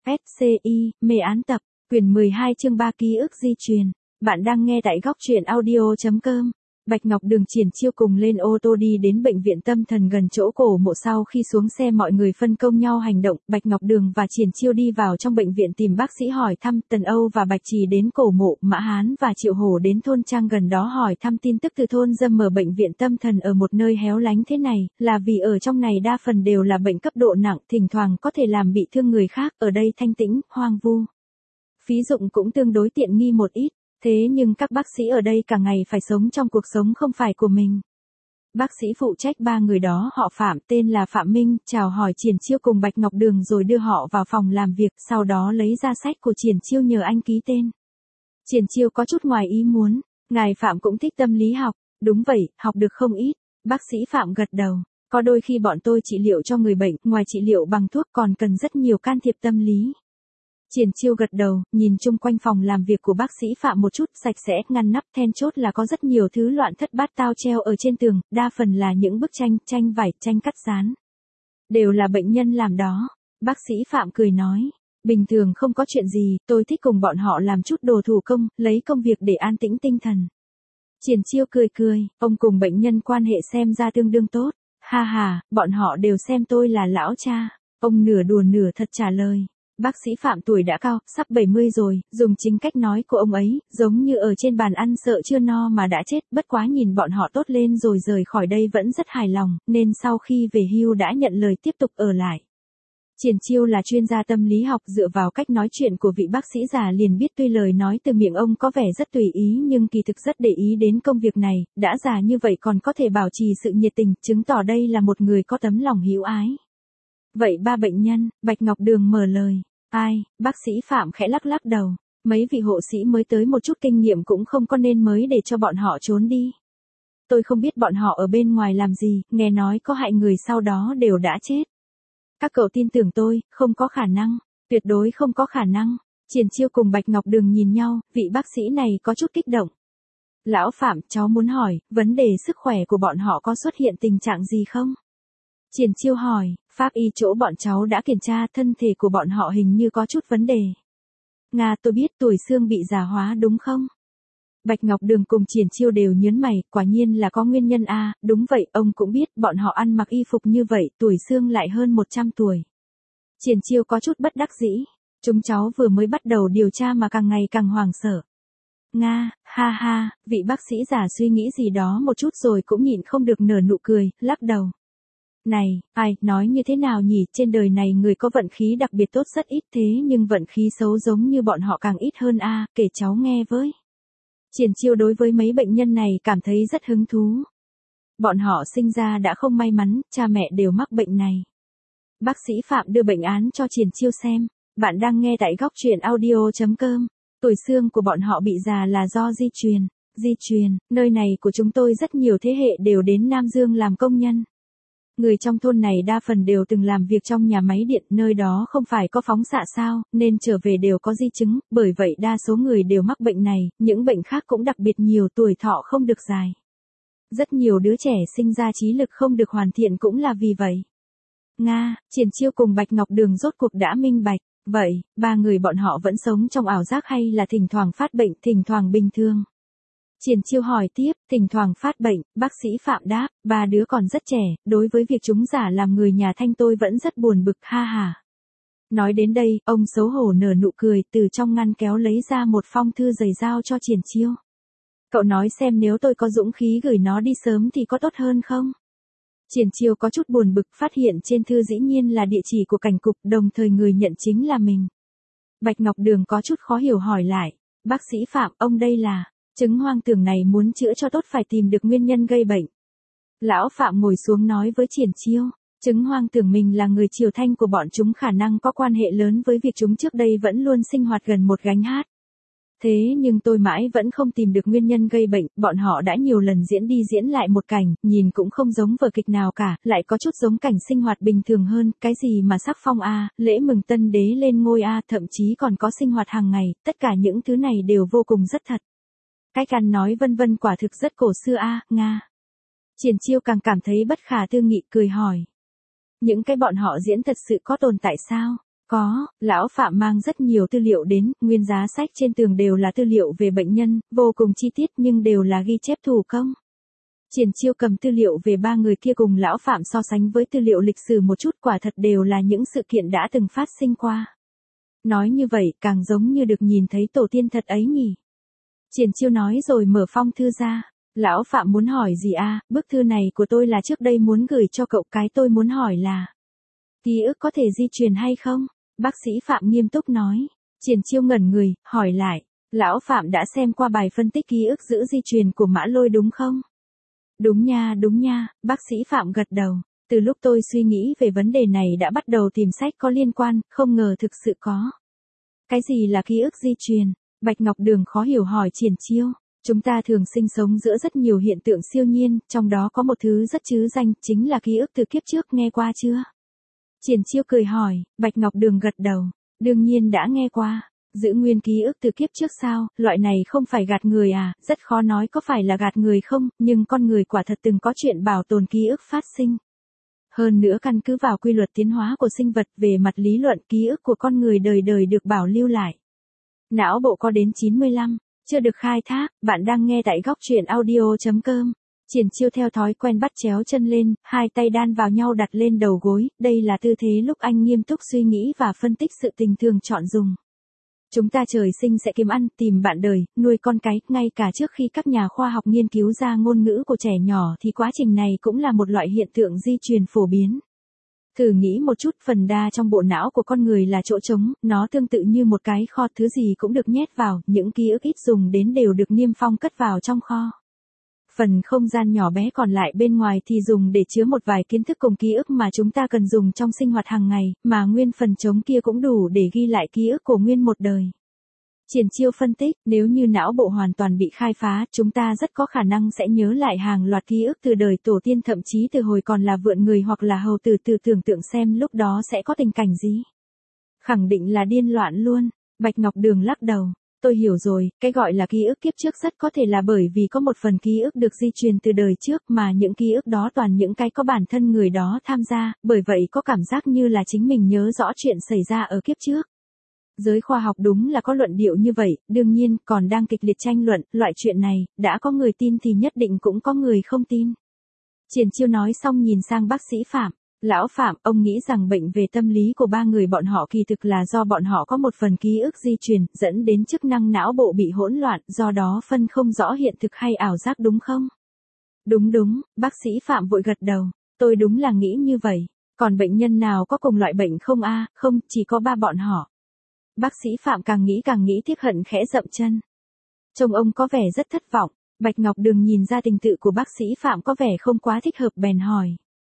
FCI, mê án tập, quyển 12 chương 3 ký ức di truyền. Bạn đang nghe tại góc truyện audio.com. Bạch Ngọc Đường Triển Chiêu cùng lên ô tô đi đến bệnh viện tâm thần gần chỗ cổ mộ. Sau khi xuống xe mọi người phân công nhau hành động, Bạch Ngọc Đường và Triển Chiêu đi vào trong bệnh viện tìm bác sĩ hỏi thăm, Tần Âu và Bạch Trì đến cổ mộ, Mã Hán và Triệu Hổ đến thôn trang gần đó hỏi thăm tin tức từ thôn Dâm. Mở bệnh viện tâm thần ở một nơi héo lánh thế này, là vì ở trong này đa phần đều là bệnh cấp độ nặng, thỉnh thoảng có thể làm bị thương người khác, ở đây thanh tĩnh, hoang vu. Phí dụng cũng tương đối tiện nghi một ít. Thế nhưng các bác sĩ ở đây cả ngày phải sống trong cuộc sống không phải của mình. Bác sĩ phụ trách ba người đó họ Phạm, tên là Phạm Minh, chào hỏi Triển Chiêu cùng Bạch Ngọc Đường rồi đưa họ vào phòng làm việc, sau đó lấy ra sách của Triển Chiêu nhờ anh ký tên. Triển Chiêu có chút ngoài ý muốn, ngài Phạm cũng thích tâm lý học, đúng vậy, học được không ít. Bác sĩ Phạm gật đầu, có đôi khi bọn tôi trị liệu cho người bệnh, ngoài trị liệu bằng thuốc còn cần rất nhiều can thiệp tâm lý. Triển Chiêu gật đầu, nhìn chung quanh phòng làm việc của bác sĩ Phạm một chút, sạch sẽ, ngăn nắp, then chốt là có rất nhiều thứ loạn thất bát tao treo ở trên tường, đa phần là những bức tranh, tranh vải, tranh cắt dán. Đều là bệnh nhân làm đó. Bác sĩ Phạm cười nói, bình thường không có chuyện gì, tôi thích cùng bọn họ làm chút đồ thủ công, lấy công việc để an tĩnh tinh thần. Triển Chiêu cười cười, ông cùng bệnh nhân quan hệ xem ra tương đương tốt. Ha ha, bọn họ đều xem tôi là lão cha. Ông nửa đùa nửa thật trả lời. Bác sĩ Phạm tuổi đã cao, sắp 70 rồi, dùng chính cách nói của ông ấy, giống như ở trên bàn ăn sợ chưa no mà đã chết, bất quá nhìn bọn họ tốt lên rồi rời khỏi đây vẫn rất hài lòng, nên sau khi về hưu đã nhận lời tiếp tục ở lại. Triển Chiêu là chuyên gia tâm lý học, dựa vào cách nói chuyện của vị bác sĩ già liền biết tuy lời nói từ miệng ông có vẻ rất tùy ý nhưng kỳ thực rất để ý đến công việc này, đã già như vậy còn có thể bảo trì sự nhiệt tình, chứng tỏ đây là một người có tấm lòng hữu ái. Vậy ba bệnh nhân, Bạch Ngọc Đường mở lời. Ai, bác sĩ Phạm khẽ lắc lắc đầu, mấy vị hộ sĩ mới tới một chút kinh nghiệm cũng không có nên mới để cho bọn họ trốn đi. Tôi không biết bọn họ ở bên ngoài làm gì, nghe nói có hại người sau đó đều đã chết. Các cậu tin tưởng tôi, không có khả năng, tuyệt đối không có khả năng. Triển Chiêu cùng Bạch Ngọc Đường nhìn nhau, vị bác sĩ này có chút kích động. Lão Phạm, cháu muốn hỏi, vấn đề sức khỏe của bọn họ có xuất hiện tình trạng gì không? Triển Chiêu hỏi, pháp y chỗ bọn cháu đã kiểm tra, thân thể của bọn họ hình như có chút vấn đề. Nga, tôi biết tuổi xương bị già hóa đúng không? Bạch Ngọc Đường cùng Triển Chiêu đều nhớn mày, quả nhiên là có nguyên nhân a, đúng vậy, ông cũng biết, bọn họ ăn mặc y phục như vậy, tuổi xương lại hơn 100 tuổi. Triển Chiêu có chút bất đắc dĩ, chúng cháu vừa mới bắt đầu điều tra mà càng ngày càng hoảng sợ. Nga, ha ha, vị bác sĩ già suy nghĩ gì đó một chút rồi cũng nhịn không được nở nụ cười, lắc đầu. Này, ai, nói như thế nào nhỉ, trên đời này người có vận khí đặc biệt tốt rất ít thế nhưng vận khí xấu giống như bọn họ càng ít hơn a, kể cháu nghe với. Triển Chiêu đối với mấy bệnh nhân này cảm thấy rất hứng thú. Bọn họ sinh ra đã không may mắn, cha mẹ đều mắc bệnh này. Bác sĩ Phạm đưa bệnh án cho Triển Chiêu xem, bạn đang nghe tại góc truyện audio.com. Tuổi xương của bọn họ bị già là do di truyền. Di truyền, nơi này của chúng tôi rất nhiều thế hệ đều đến Nam Dương làm công nhân. Người trong thôn này đa phần đều từng làm việc trong nhà máy điện, nơi đó không phải có phóng xạ sao, nên trở về đều có di chứng, bởi vậy đa số người đều mắc bệnh này, những bệnh khác cũng đặc biệt nhiều, tuổi thọ không được dài. Rất nhiều đứa trẻ sinh ra trí lực không được hoàn thiện cũng là vì vậy. Nga, Triển Chiêu cùng Bạch Ngọc Đường rốt cuộc đã minh bạch, vậy, ba người bọn họ vẫn sống trong ảo giác hay là thỉnh thoảng phát bệnh, thỉnh thoảng bình thường? Triển Chiêu hỏi tiếp, thỉnh thoảng phát bệnh, bác sĩ Phạm đáp, ba đứa còn rất trẻ, đối với việc chúng giả làm người nhà Thanh tôi vẫn rất buồn bực, ha ha. Nói đến đây, ông xấu hổ nở nụ cười, từ trong ngăn kéo lấy ra một phong thư dày giao cho Triển Chiêu. Cậu nói xem nếu tôi có dũng khí gửi nó đi sớm thì có tốt hơn không? Triển Chiêu có chút buồn bực, phát hiện trên thư dĩ nhiên là địa chỉ của cảnh cục, đồng thời người nhận chính là mình. Bạch Ngọc Đường có chút khó hiểu hỏi lại, bác sĩ Phạm, ông đây là... Chứng hoang tưởng này muốn chữa cho tốt phải tìm được nguyên nhân gây bệnh. Lão Phạm ngồi xuống nói với Triển Chiêu, chứng hoang tưởng mình là người Triều Thanh của bọn chúng khả năng có quan hệ lớn với việc chúng trước đây vẫn luôn sinh hoạt gần một gánh hát. Thế nhưng tôi mãi vẫn không tìm được nguyên nhân gây bệnh, bọn họ đã nhiều lần diễn đi diễn lại một cảnh, nhìn cũng không giống vở kịch nào cả, lại có chút giống cảnh sinh hoạt bình thường hơn, cái gì mà sắc phong a, lễ mừng tân đế lên ngôi a, thậm chí còn có sinh hoạt hàng ngày, tất cả những thứ này đều vô cùng rất thật. Cách ăn nói vân vân quả thực rất cổ xưa a, Nga. Triển Chiêu càng cảm thấy bất khả tư nghị, cười hỏi. Những cái bọn họ diễn thật sự có tồn tại sao? Có, lão Phạm mang rất nhiều tư liệu đến, nguyên giá sách trên tường đều là tư liệu về bệnh nhân, vô cùng chi tiết nhưng đều là ghi chép thủ công. Triển Chiêu cầm tư liệu về ba người kia cùng lão Phạm so sánh với tư liệu lịch sử một chút, quả thật đều là những sự kiện đã từng phát sinh qua. Nói như vậy càng giống như được nhìn thấy tổ tiên thật ấy nhỉ. Triển Chiêu nói rồi mở phong thư ra. Lão Phạm muốn hỏi gì à, bức thư này của tôi là trước đây muốn gửi cho cậu, cái tôi muốn hỏi là ký ức có thể di truyền hay không? Bác sĩ Phạm nghiêm túc nói. Triển Chiêu ngẩn người, hỏi lại. Lão Phạm đã xem qua bài phân tích ký ức giữ di truyền của Mã Lôi đúng không? Đúng nha, bác sĩ Phạm gật đầu. Từ lúc tôi suy nghĩ về vấn đề này đã bắt đầu tìm sách có liên quan, không ngờ thực sự có. Cái gì là ký ức di truyền? Bạch Ngọc Đường khó hiểu hỏi Triển Chiêu. Chúng ta thường sinh sống giữa rất nhiều hiện tượng siêu nhiên, trong đó có một thứ rất trứ danh, chính là ký ức từ kiếp trước, nghe qua chưa? Triển Chiêu cười hỏi, Bạch Ngọc Đường gật đầu. Đương nhiên đã nghe qua. Giữ nguyên ký ức từ kiếp trước sao, loại này không phải gạt người à, rất khó nói có phải là gạt người không, nhưng con người quả thật từng có chuyện bảo tồn ký ức phát sinh. Hơn nữa căn cứ vào quy luật tiến hóa của sinh vật, về mặt lý luận ký ức của con người đời đời được bảo lưu lại. Não bộ có đến 95, chưa được khai thác. Bạn đang nghe tại góc truyện audio.com. Triển Chiêu theo thói quen bắt chéo chân lên, hai tay đan vào nhau đặt lên đầu gối, đây là tư thế lúc anh nghiêm túc suy nghĩ và phân tích sự tình thường chọn dùng. Chúng ta trời sinh sẽ kiếm ăn, tìm bạn đời, nuôi con cái, ngay cả trước khi các nhà khoa học nghiên cứu ra ngôn ngữ của trẻ nhỏ thì quá trình này cũng là một loại hiện tượng di truyền phổ biến. Thử nghĩ một chút, phần đa trong bộ não của con người là chỗ trống, nó tương tự như một cái kho, thứ gì cũng được nhét vào, những ký ức ít dùng đến đều được niêm phong cất vào trong kho. Phần không gian nhỏ bé còn lại bên ngoài thì dùng để chứa một vài kiến thức cùng ký ức mà chúng ta cần dùng trong sinh hoạt hàng ngày, mà nguyên phần trống kia cũng đủ để ghi lại ký ức của nguyên một đời. Triển Chiêu phân tích, nếu như não bộ hoàn toàn bị khai phá, chúng ta rất có khả năng sẽ nhớ lại hàng loạt ký ức từ đời tổ tiên, thậm chí từ hồi còn là vượn người hoặc là hầu tử. Tưởng tượng xem lúc đó sẽ có tình cảnh gì. Khẳng định là điên loạn luôn. Bạch Ngọc Đường lắc đầu. Tôi hiểu rồi, cái gọi là ký ức kiếp trước rất có thể là bởi vì có một phần ký ức được di truyền từ đời trước, mà những ký ức đó toàn những cái có bản thân người đó tham gia, bởi vậy có cảm giác như là chính mình nhớ rõ chuyện xảy ra ở kiếp trước. Giới khoa học đúng là có luận điệu như vậy, đương nhiên còn đang kịch liệt tranh luận, loại chuyện này, đã có người tin thì nhất định cũng có người không tin. Triển Chiêu nói xong nhìn sang bác sĩ Phạm. Lão Phạm, ông nghĩ rằng bệnh về tâm lý của ba người bọn họ kỳ thực là do bọn họ có một phần ký ức di truyền, dẫn đến chức năng não bộ bị hỗn loạn, do đó phân không rõ hiện thực hay ảo giác đúng không? Đúng, bác sĩ Phạm vội gật đầu. Tôi đúng là nghĩ như vậy. Còn bệnh nhân nào có cùng loại bệnh không a? Không, chỉ có ba bọn họ. Bác sĩ Phạm càng nghĩ tiếc hận khẽ dậm chân. Trông ông có vẻ rất thất vọng. Bạch Ngọc Đường nhìn ra tình tự của bác sĩ Phạm có vẻ không quá thích hợp bèn hỏi.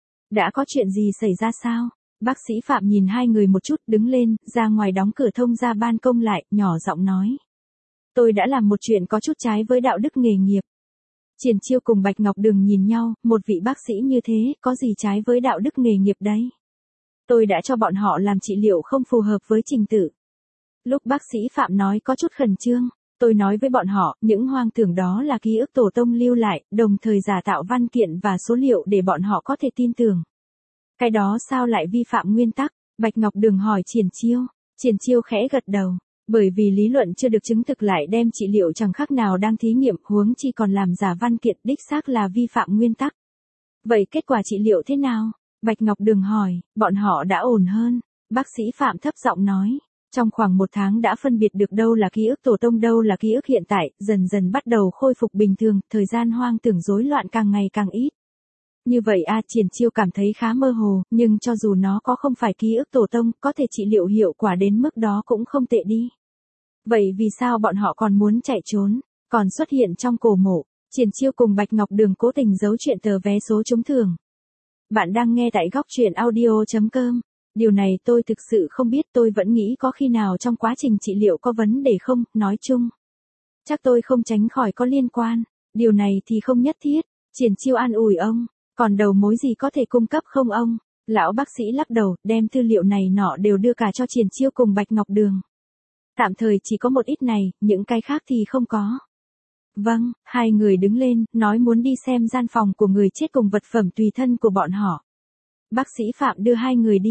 Đã có chuyện gì xảy ra sao? Bác sĩ Phạm nhìn hai người một chút, đứng lên, ra ngoài đóng cửa thông ra ban công lại, nhỏ giọng nói. Tôi đã làm một chuyện có chút trái với đạo đức nghề nghiệp. Triển Chiêu cùng Bạch Ngọc Đường nhìn nhau, một vị bác sĩ như thế, có gì trái với đạo đức nghề nghiệp đấy? Tôi đã cho bọn họ làm trị liệu không phù hợp với trình tự. Lúc bác sĩ Phạm nói có chút khẩn trương, tôi nói với bọn họ, những hoang tưởng đó là ký ức tổ tông lưu lại, đồng thời giả tạo văn kiện và số liệu để bọn họ có thể tin tưởng. Cái đó sao lại vi phạm nguyên tắc? Bạch Ngọc Đường hỏi Triển Chiêu. Triển Chiêu khẽ gật đầu. Bởi vì lý luận chưa được chứng thực lại đem trị liệu chẳng khác nào đang thí nghiệm, huống chi còn làm giả văn kiện, đích xác là vi phạm nguyên tắc. Vậy kết quả trị liệu thế nào? Bạch Ngọc Đường hỏi. Bọn họ đã ổn hơn. Bác sĩ Phạm thấp giọng nói. Trong khoảng 1 tháng đã phân biệt được đâu là ký ức tổ tông, đâu là ký ức hiện tại, dần dần bắt đầu khôi phục bình thường, thời gian hoang tưởng rối loạn càng ngày càng ít. Như vậy Triển Chiêu cảm thấy khá mơ hồ, nhưng cho dù nó có không phải ký ức tổ tông, có thể trị liệu hiệu quả đến mức đó cũng không tệ đi. Vậy vì sao bọn họ còn muốn chạy trốn, còn xuất hiện trong cổ mộ? Triển Chiêu cùng Bạch Ngọc Đường cố tình giấu chuyện tờ vé số trúng thưởng. Bạn đang nghe tại góc truyện audio.com. Điều này tôi thực sự không biết, tôi vẫn nghĩ có khi nào trong quá trình trị liệu có vấn đề không, nói chung. Chắc tôi không tránh khỏi có liên quan, điều này thì không nhất thiết. Triển Chiêu an ủi ông, còn đầu mối gì có thể cung cấp không ông? Lão bác sĩ lắc đầu, đem tư liệu này nọ đều đưa cả cho Triển Chiêu cùng Bạch Ngọc Đường. Tạm thời chỉ có một ít này, những cái khác thì không có. Vâng, hai người đứng lên, nói muốn đi xem gian phòng của người chết cùng vật phẩm tùy thân của bọn họ. Bác sĩ Phạm đưa hai người đi.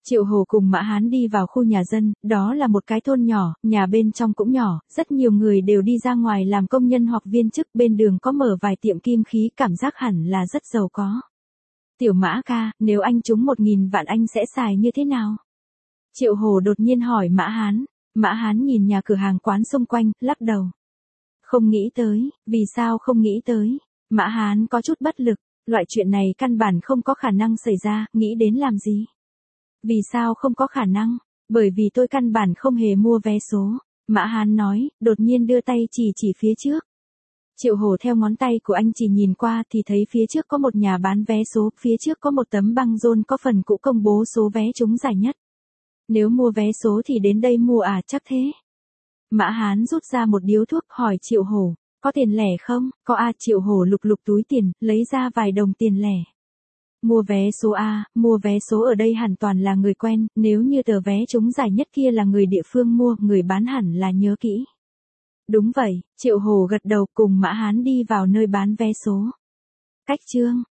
Triệu Hồ cùng Mã Hán đi vào khu nhà dân, đó là một cái thôn nhỏ, nhà bên trong cũng nhỏ, rất nhiều người đều đi ra ngoài làm công nhân hoặc viên chức, bên đường có mở vài tiệm kim khí, cảm giác hẳn là rất giàu có. Tiểu Mã ca, nếu anh trúng 1.000 vạn anh sẽ xài như thế nào? Triệu Hồ đột nhiên hỏi Mã Hán. Mã Hán nhìn nhà cửa hàng quán xung quanh, lắc đầu. Không nghĩ tới, vì sao không nghĩ tới? Mã Hán có chút bất lực, loại chuyện này căn bản không có khả năng xảy ra, nghĩ đến làm gì? Vì sao không có khả năng? Bởi vì tôi căn bản không hề mua vé số. Mã Hán nói, đột nhiên đưa tay chỉ phía trước. Triệu Hồ theo ngón tay của anh chỉ nhìn qua thì thấy phía trước có một nhà bán vé số, phía trước có một tấm băng rôn có phần cũ công bố số vé trúng giải nhất. Nếu mua vé số thì đến đây mua à, chắc thế. Mã Hán rút ra một điếu thuốc hỏi Triệu Hồ, có tiền lẻ không? Có à. Triệu Hồ lục lục túi tiền, lấy ra vài đồng tiền lẻ. Mua vé số A, mua vé số ở đây hẳn toàn là người quen, nếu như tờ vé trúng giải nhất kia là người địa phương mua, người bán hẳn là nhớ kỹ. Đúng vậy, Triệu Hồ gật đầu cùng Mã Hán đi vào nơi bán vé số. Cách chương